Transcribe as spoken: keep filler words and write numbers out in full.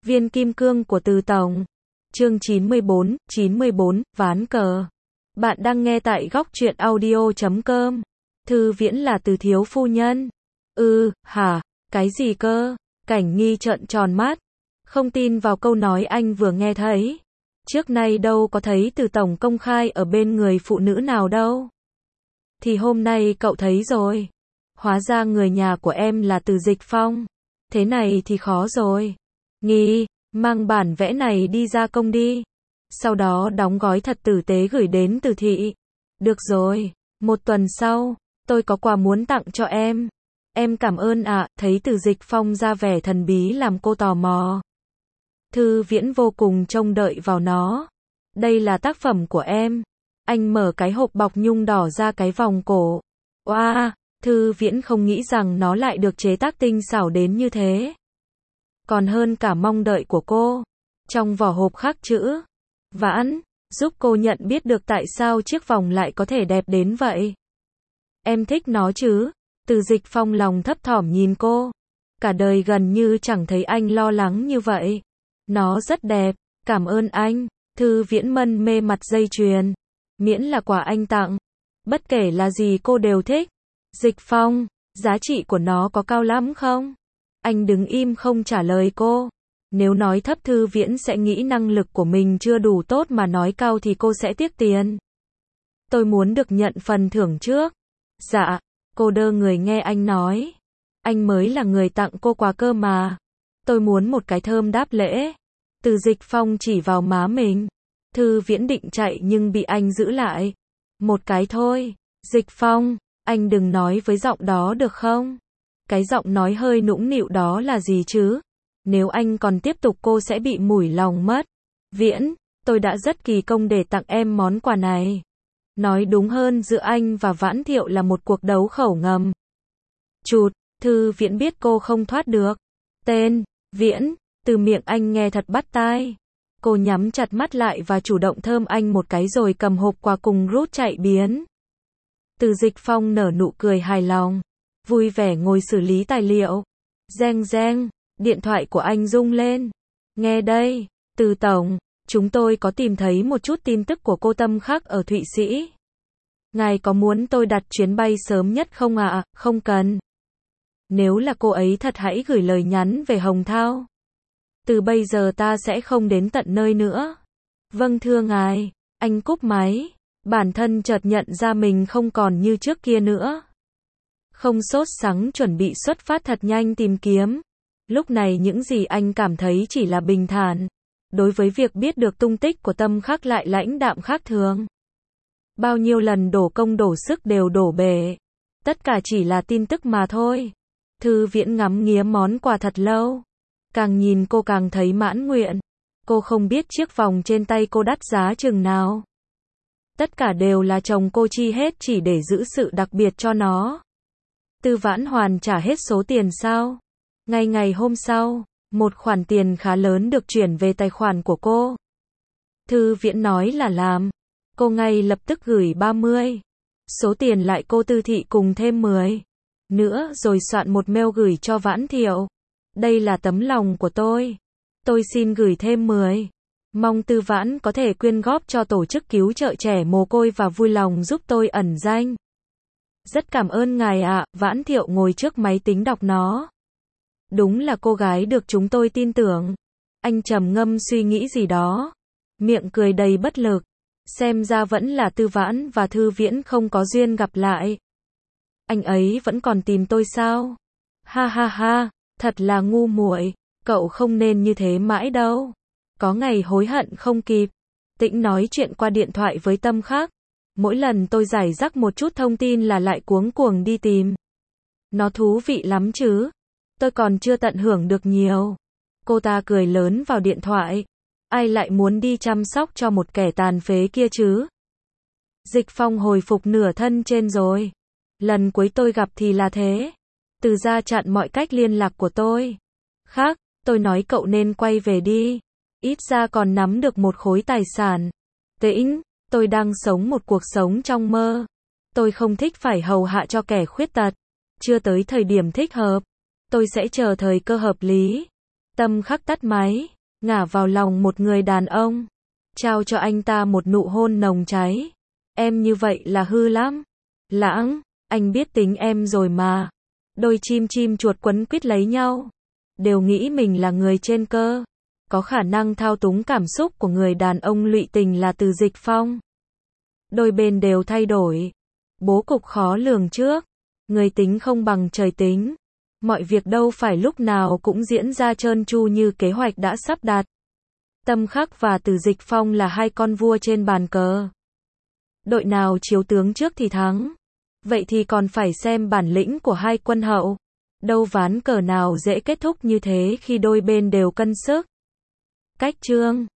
Viên kim cương của Từ Tổng. Chương chín mươi bốn, chín mươi bốn, ván cờ. Bạn đang nghe tại góc truyện audio chấm com. Thư Viễn là Từ thiếu phu nhân. Ừ, hả, cái gì cơ? Cảnh Nghi trợn tròn mắt. Không tin vào câu nói anh vừa nghe thấy. Trước nay đâu có thấy Từ Tổng công khai ở bên người phụ nữ nào đâu. Thì hôm nay cậu thấy rồi. Hóa ra người nhà của em là Từ Dịch Phong. Thế này thì khó rồi. Nghi, mang bản vẽ này đi gia công đi. Sau đó đóng gói thật tử tế gửi đến Từ thị. Được rồi, một tuần sau, tôi có quà muốn tặng cho em. Em cảm ơn ạ, thấy Từ Dịch Phong ra vẻ thần bí làm cô tò mò. Thư Viễn vô cùng trông đợi vào nó. Đây là tác phẩm của em. Anh mở cái hộp bọc nhung đỏ ra cái vòng cổ. Oa, wow, Thư Viễn không nghĩ rằng nó lại được chế tác tinh xảo đến như thế. Còn hơn cả mong đợi của cô. Trong vỏ hộp khắc chữ Vãn, giúp cô nhận biết được tại sao chiếc vòng lại có thể đẹp đến vậy. Em thích nó chứ? Từ Dịch Phong lòng thấp thỏm nhìn cô. Cả đời gần như chẳng thấy anh lo lắng như vậy. Nó rất đẹp, cảm ơn anh. Thư Viễn mân mê mặt dây chuyền. Miễn là quà anh tặng. Bất kể là gì cô đều thích. Dịch Phong, giá trị của nó có cao lắm không? Anh đứng im không trả lời cô. Nếu nói thấp Thư Viễn sẽ nghĩ năng lực của mình chưa đủ tốt, mà nói cao thì cô sẽ tiếc tiền. Tôi muốn được nhận phần thưởng trước. Dạ, cô đơ người nghe anh nói. Anh mới là người tặng cô quà cơ mà. Tôi muốn một cái thơm đáp lễ. Từ Dịch Phong chỉ vào má mình. Thư Viễn định chạy nhưng bị anh giữ lại. Một cái thôi. Dịch Phong, anh đừng nói với giọng đó được không? Cái giọng nói hơi nũng nịu đó là gì chứ? Nếu anh còn tiếp tục cô sẽ bị mủi lòng mất. Viễn, tôi đã rất kỳ công để tặng em món quà này. Nói đúng hơn giữa anh và Vãn Thiệu là một cuộc đấu khẩu ngầm. Chụt, Thư Viễn biết cô không thoát được. Tên, Viễn, từ miệng anh nghe thật bắt tai. Cô nhắm chặt mắt lại và chủ động thơm anh một cái rồi cầm hộp quà cùng rút chạy biến. Từ Dịch Phong nở nụ cười hài lòng. Vui vẻ ngồi xử lý tài liệu. Reng reng, điện thoại của anh rung lên. Nghe đây, Từ Tổng, chúng tôi có tìm thấy một chút tin tức của cô Tâm Khắc ở Thụy Sĩ. Ngài có muốn tôi đặt chuyến bay sớm nhất không ạ? À? Không cần. Nếu là cô ấy thật hãy gửi lời nhắn về Hồng Thao. Từ bây giờ ta sẽ không đến tận nơi nữa. Vâng thưa ngài. Anh cúp máy. Bản thân chợt nhận ra mình không còn như trước kia nữa. Không sốt sắng chuẩn bị xuất phát thật nhanh tìm kiếm. Lúc này những gì anh cảm thấy chỉ là bình thản. Đối với việc biết được tung tích của Tâm Khắc lại lãnh đạm khác thường. Bao nhiêu lần đổ công đổ sức đều đổ bể. Tất cả chỉ là tin tức mà thôi. Thư Viễn ngắm nghía món quà thật lâu. Càng nhìn cô càng thấy mãn nguyện. Cô không biết chiếc vòng trên tay cô đắt giá chừng nào. Tất cả đều là chồng cô chi hết chỉ để giữ sự đặc biệt cho nó. Tư Vãn hoàn trả hết số tiền sao? Ngay ngày hôm sau, một khoản tiền khá lớn được chuyển về tài khoản của cô. Thư Viễn nói là làm. Cô ngay lập tức gửi ba mươi. Số tiền lại cô Tư thị cùng thêm mười. Nữa rồi soạn một mail gửi cho Vãn Thiệu. Đây là tấm lòng của tôi. Tôi xin gửi thêm mười. Mong Tư Vãn có thể quyên góp cho tổ chức cứu trợ trẻ mồ côi và vui lòng giúp tôi ẩn danh. Rất cảm ơn ngài ạ. Vãn Thiệu ngồi trước máy tính đọc nó. Đúng là cô gái được chúng tôi tin tưởng. Anh trầm ngâm suy nghĩ gì đó. Miệng cười đầy bất lực. Xem ra vẫn là Tư Vãn và Thư Viễn không có duyên gặp lại. Anh ấy vẫn còn tìm tôi sao? Ha ha ha, thật là ngu muội. Cậu không nên như thế mãi đâu. Có ngày hối hận không kịp. Tĩnh nói chuyện qua điện thoại với Tâm Khắc. Mỗi lần tôi giải rác một chút thông tin là lại cuống cuồng đi tìm. Nó thú vị lắm chứ. Tôi còn chưa tận hưởng được nhiều. Cô ta cười lớn vào điện thoại. Ai lại muốn đi chăm sóc cho một kẻ tàn phế kia chứ? Dịch Phong hồi phục nửa thân trên rồi. Lần cuối tôi gặp thì là thế. Từ ra chặn mọi cách liên lạc của tôi. Khác, tôi nói cậu nên quay về đi. Ít ra còn nắm được một khối tài sản. Tĩnh, tôi đang sống một cuộc sống trong mơ. Tôi không thích phải hầu hạ cho kẻ khuyết tật. Chưa tới thời điểm thích hợp. Tôi sẽ chờ thời cơ hợp lý. Tâm Khắc tắt máy. ngả vào lòng một người đàn ông, trao cho anh ta một nụ hôn nồng cháy. Em như vậy là hư lắm. Lãng, anh biết tính em rồi mà. Đôi chim chim chuột quấn quýt lấy nhau, đều nghĩ mình là người trên cơ. Có khả năng thao túng cảm xúc của người đàn ông lụy tình là Từ Dịch Phong. Đôi bên đều thay đổi. Bố cục khó lường trước. Người tính không bằng trời tính. Mọi việc đâu phải lúc nào cũng diễn ra trơn tru như kế hoạch đã sắp đặt. Tâm Khắc và Từ Dịch Phong là hai con vua trên bàn cờ. Đội nào chiếu tướng trước thì thắng. Vậy thì còn phải xem bản lĩnh của hai quân hậu. Đâu ván cờ nào dễ kết thúc như thế khi đôi bên đều cân sức. Cách chương